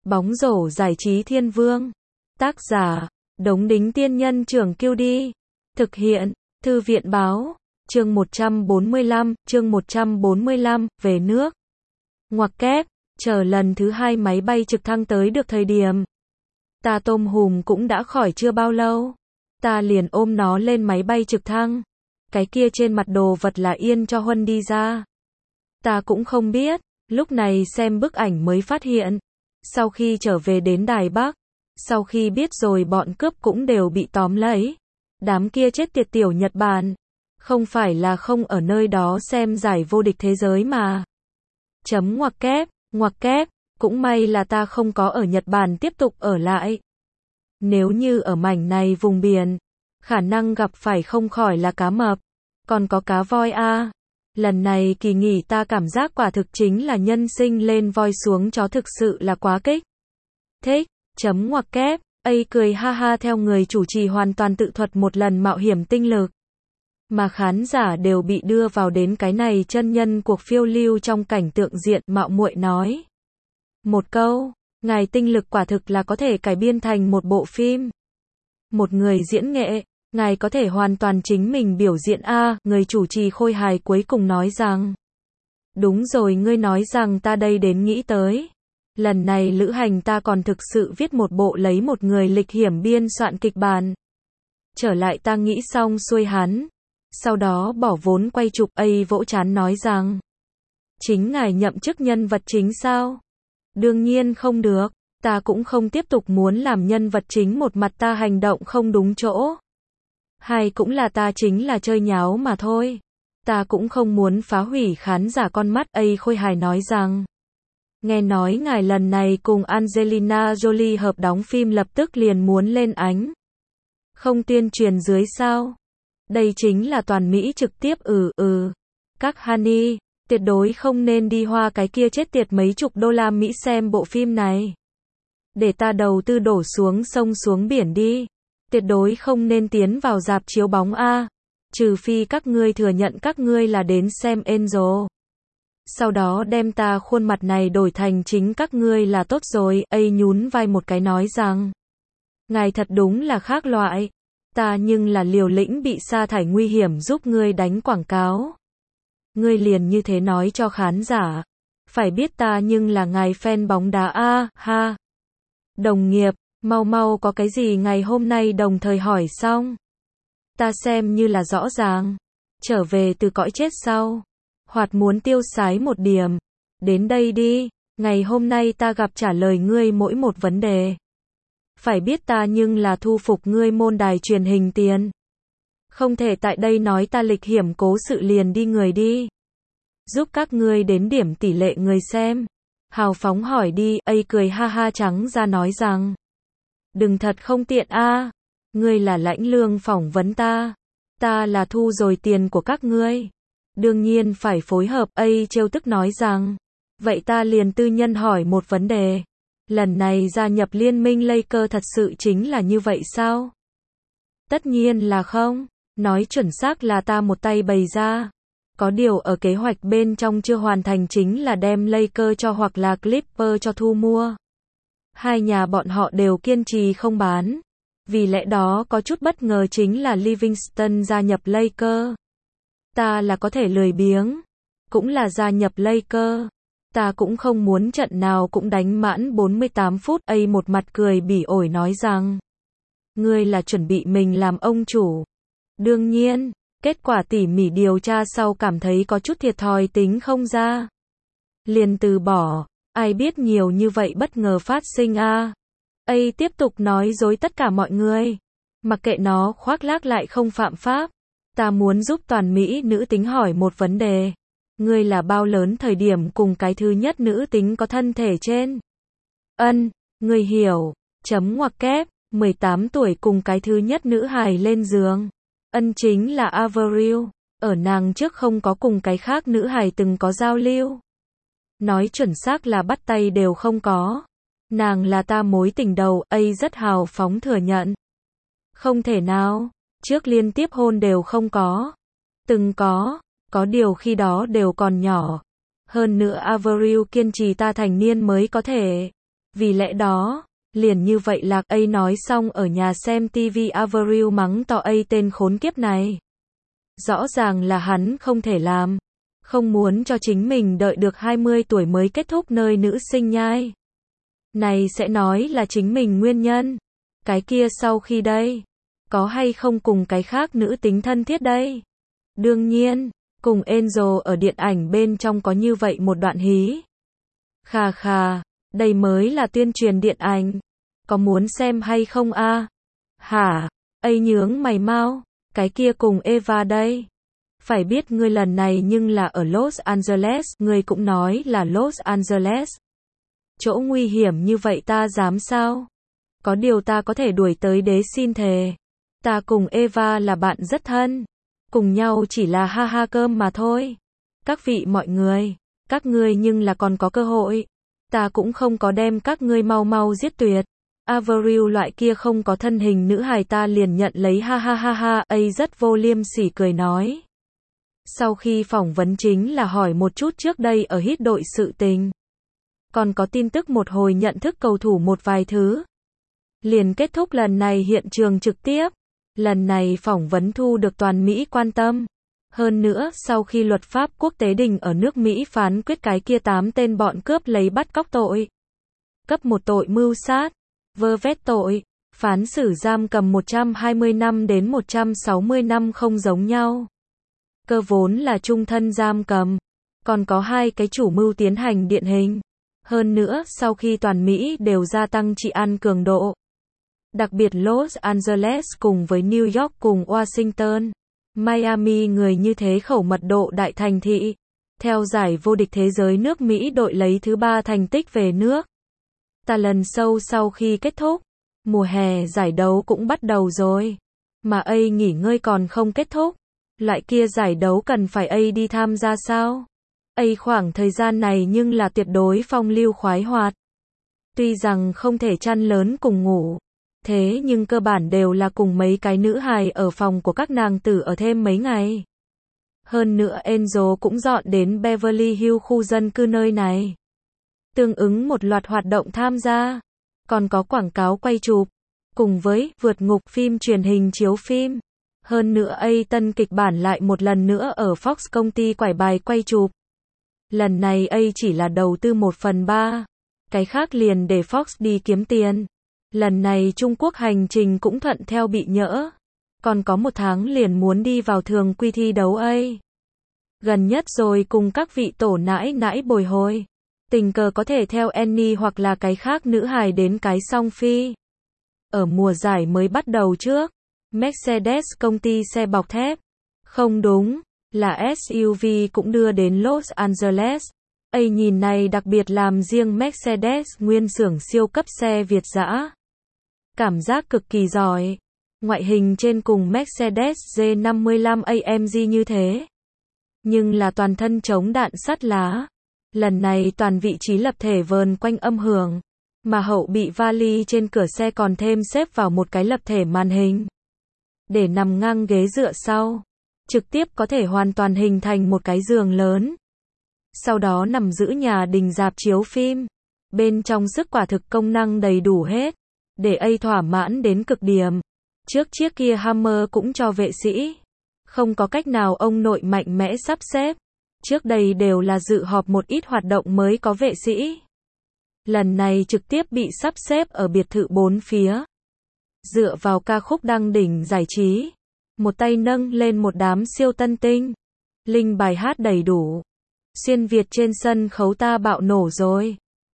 Bóng rổ giải trí thiên vương. Tác giả, Đống Đính Tiên Nhân Trưởng Kiêu Đi. Thực hiện, Thư viện Báo. Chương 145, về nước. Ngoặc kép, chờ lần thứ 2 máy bay trực thăng tới được thời điểm. Ta tôm hùm cũng đã khỏi chưa bao lâu. Ta liền ôm nó lên máy bay trực thăng. Cái kia trên mặt đồ vật là Yên cho Huân đi ra. Ta cũng không biết, lúc này xem bức ảnh mới phát hiện. Sau khi trở về đến Đài Bắc, sau khi biết rồi bọn cướp cũng đều bị tóm lấy. Đám kia chết tiệt tiểu Nhật Bản. Không phải là không ở nơi đó xem giải vô địch thế giới mà. Ngoặc kép, cũng may là ta không có ở Nhật Bản tiếp tục ở lại. Nếu như ở mảnh này vùng biển, khả năng gặp phải không khỏi là cá mập, còn có cá voi a. Lần này kỳ nghỉ ta cảm giác quả thực chính là nhân sinh lên voi xuống chó, thực sự là quá kích thích. Ngoặc kép, cười ha ha theo người chủ trì hoàn toàn tự thuật một lần mạo hiểm tinh lực. Mà khán giả đều bị đưa vào đến cái này chân nhân cuộc phiêu lưu trong cảnh tượng diện, mạo muội nói một câu, ngài tinh lực quả thực là có thể cải biên thành một bộ phim. Một người diễn nghệ, ngài có thể hoàn toàn chính mình biểu diễn a. Người chủ trì khôi hài cuối cùng nói rằng, đúng rồi, ngươi nói rằng ta đây đến nghĩ tới. Lần này lữ hành ta còn thực sự viết một bộ lấy một người lịch hiểm biên soạn kịch bản. Trở lại ta nghĩ xong xuôi hắn. Sau đó bỏ vốn quay chụp, vỗ trán nói rằng, chính ngài nhậm chức nhân vật chính sao? Đương nhiên không được, ta cũng không tiếp tục muốn làm nhân vật chính, một mặt ta hành động không đúng chỗ. Hay cũng là ta chính là chơi nháo mà thôi. Ta cũng không muốn phá hủy khán giả con mắt. Khôi hài nói rằng, nghe nói ngài lần này cùng Angelina Jolie hợp đóng phim, lập tức liền muốn lên ánh. Không tuyên truyền dưới sao? Đây chính là toàn Mỹ trực tiếp. Các honey, tuyệt đối không nên đi hoa cái kia chết tiệt mấy chục đô la Mỹ xem bộ phim này. Để ta đầu tư đổ xuống sông xuống biển đi. Tuyệt đối không nên tiến vào rạp chiếu bóng a. Trừ phi các ngươi thừa nhận các ngươi là đến xem Angel. Sau đó đem ta khuôn mặt này đổi thành chính các ngươi là tốt rồi. Nhún vai một cái nói rằng, ngài thật đúng là khác loại. Ta nhưng là liều lĩnh bị sa thải nguy hiểm giúp ngươi đánh quảng cáo. Ngươi liền như thế nói cho khán giả. Phải biết ta nhưng là ngài fan bóng đá a. Ha. Đồng nghiệp, mau có cái gì ngày hôm nay đồng thời hỏi xong. Ta xem như là rõ ràng. Trở về từ cõi chết sau. Hoặc muốn tiêu sái một điểm. Đến đây đi. Ngày hôm nay ta gặp trả lời ngươi mỗi một vấn đề. Phải biết ta nhưng là thu phục ngươi môn đài truyền hình tiền. Không thể tại đây nói ta lịch hiểm cố sự liền đi người đi. Giúp các ngươi đến điểm tỷ lệ người xem. Hào phóng hỏi đi. Cười ha ha trắng ra nói rằng, đừng, thật không tiện a. Ngươi là lãnh lương phỏng vấn ta. Ta là thu rồi tiền của các ngươi. Đương nhiên phải phối hợp. Trêu tức nói rằng, vậy ta liền tư nhân hỏi một vấn đề. Lần này gia nhập liên minh Lakers thật sự chính là như vậy sao? Tất nhiên là không. Nói chuẩn xác là ta một tay bày ra. Có điều ở kế hoạch bên trong chưa hoàn thành chính là đem Lakers cho hoặc là Clippers cho thu mua. Hai nhà bọn họ đều kiên trì không bán. Vì lẽ đó có chút bất ngờ chính là Livingston gia nhập Lakers. Ta là có thể lười biếng. Cũng là gia nhập Lakers. Ta cũng không muốn trận nào cũng đánh mãn 48 phút. Một mặt cười bỉ ổi nói rằng, ngươi là chuẩn bị mình làm ông chủ. Đương nhiên, kết quả tỉ mỉ điều tra sau cảm thấy có chút thiệt thòi tính không ra. Liền từ bỏ. Ai biết nhiều như vậy bất ngờ phát sinh a. Tiếp tục nói dối tất cả mọi người. Mặc kệ nó khoác lác lại không phạm pháp. Ta muốn giúp toàn Mỹ nữ tính hỏi một vấn đề. Ngươi là bao lớn thời điểm cùng cái thứ nhất nữ tính có thân thể trên? Ngươi hiểu. Ngoặc kép, 18 tuổi cùng cái thứ nhất nữ hài lên giường. Chính là Avril. Ở nàng trước không có cùng cái khác nữ hài từng có giao lưu. Nói chuẩn xác là bắt tay đều không có. Nàng là ta mối tình đầu. Rất hào phóng thừa nhận. Không thể nào. Trước liên tiếp hôn đều không có. Từng có điều khi đó đều còn nhỏ. Hơn nữa Avril kiên trì ta thành niên mới có thể. Vì lẽ đó, liền như vậy Lạc A nói xong ở nhà xem TV Avril mắng to A tên khốn kiếp này. Rõ ràng là hắn không thể làm. Không muốn cho chính mình đợi được 20 tuổi mới kết thúc nơi nữ sinh nhai. Này sẽ nói là chính mình nguyên nhân. Cái kia sau khi đây, có hay không cùng cái khác nữ tính thân thiết đây? Đương nhiên, cùng Angel ở điện ảnh bên trong có như vậy một đoạn hí. Khà khà, đây mới là tuyên truyền điện ảnh. Có muốn xem hay không a? Hả? A nhướng mày mau, cái kia cùng Eva đây. Phải biết ngươi lần này nhưng là ở Los Angeles, ngươi cũng nói là Los Angeles. Chỗ nguy hiểm như vậy ta dám sao? Có điều ta có thể đuổi tới đế xin thề. Ta cùng Eva là bạn rất thân. Cùng nhau chỉ là ha ha cơm mà thôi. Các vị mọi người, các ngươi nhưng là còn có cơ hội. Ta cũng không có đem các ngươi mau mau giết tuyệt. Avril loại kia không có thân hình nữ hài ta liền nhận lấy ha ha ha ha. A rất vô liêm sỉ cười nói. Sau khi phỏng vấn chính là hỏi một chút trước đây ở hit đội sự tình. Còn có tin tức một hồi nhận thức cầu thủ một vài thứ. Liền kết thúc lần này hiện trường trực tiếp. Lần này phỏng vấn thu được toàn Mỹ quan tâm. Hơn nữa, sau khi luật pháp quốc tế đình ở nước Mỹ phán quyết cái kia 8 tên bọn cướp lấy bắt cóc tội. Cấp một tội mưu sát, vơ vét tội, phán xử giam cầm 120 năm đến 160 năm không giống nhau. Cơ vốn là chung thân giam cầm. Còn có 2 cái chủ mưu tiến hành điển hình. Hơn nữa, sau khi toàn Mỹ đều gia tăng trị an cường độ. Đặc biệt Los Angeles cùng với New York cùng Washington, Miami người như thế khẩu mật độ đại thành thị. Theo giải vô địch thế giới nước Mỹ đội lấy thứ 3 thành tích về nước. Ta lần sau khi kết thúc, mùa hè giải đấu cũng bắt đầu rồi. Mà A nghỉ ngơi còn không kết thúc. Loại kia giải đấu cần phải A đi tham gia sao? A khoảng thời gian này nhưng là tuyệt đối phong lưu khoái hoạt. Tuy rằng không thể chăn lớn cùng ngủ. Thế nhưng cơ bản đều là cùng mấy cái nữ hài ở phòng của các nàng tử ở thêm mấy ngày. Hơn nữa Angel cũng dọn đến Beverly Hills khu dân cư nơi này. Tương ứng một loạt hoạt động tham gia. Còn có quảng cáo quay chụp. Cùng với vượt ngục phim truyền hình chiếu phim. Hơn nữa A tân kịch bản lại một lần nữa ở Fox công ty quải bài quay chụp. Lần này A chỉ là đầu tư 1/3. Cái khác liền để Fox đi kiếm tiền. Lần này Trung Quốc hành trình cũng thuận theo bị nhỡ. Còn có 1 tháng liền muốn đi vào thường quy thi đấu A. Gần nhất rồi cùng các vị tổ nãi nãi bồi hồi. Tình cờ có thể theo Annie hoặc là cái khác nữ hài đến cái song phi. Ở mùa giải mới bắt đầu trước. Mercedes công ty xe bọc thép. Không đúng, là SUV cũng đưa đến Los Angeles. A nhìn này đặc biệt làm riêng Mercedes nguyên xưởng siêu cấp xe Việt dã. Cảm giác cực kỳ giỏi. Ngoại hình trên cùng Mercedes G55 AMG như thế. Nhưng là toàn thân chống đạn sắt lá. Lần này toàn vị trí lập thể vờn quanh âm hưởng. Mà hậu bị vali trên cửa xe còn thêm xếp vào một cái lập thể màn hình. Để nằm ngang ghế dựa sau. Trực tiếp có thể hoàn toàn hình thành một cái giường lớn. Sau đó nằm giữ nhà đình rạp chiếu phim. Bên trong sức quả thực công năng đầy đủ hết. Để A thỏa mãn đến cực điểm. Trước chiếc kia Hammer cũng cho vệ sĩ. Không có cách nào ông nội mạnh mẽ sắp xếp. Trước đây đều là dự họp một ít hoạt động mới có vệ sĩ. Lần này trực tiếp bị sắp xếp ở biệt thự 4 phía. Dựa vào ca khúc đăng đỉnh giải trí. Một tay nâng lên một đám siêu tân tinh. Linh bài hát đầy đủ. Xuyên Việt trên sân khấu ta bạo nổ rồi.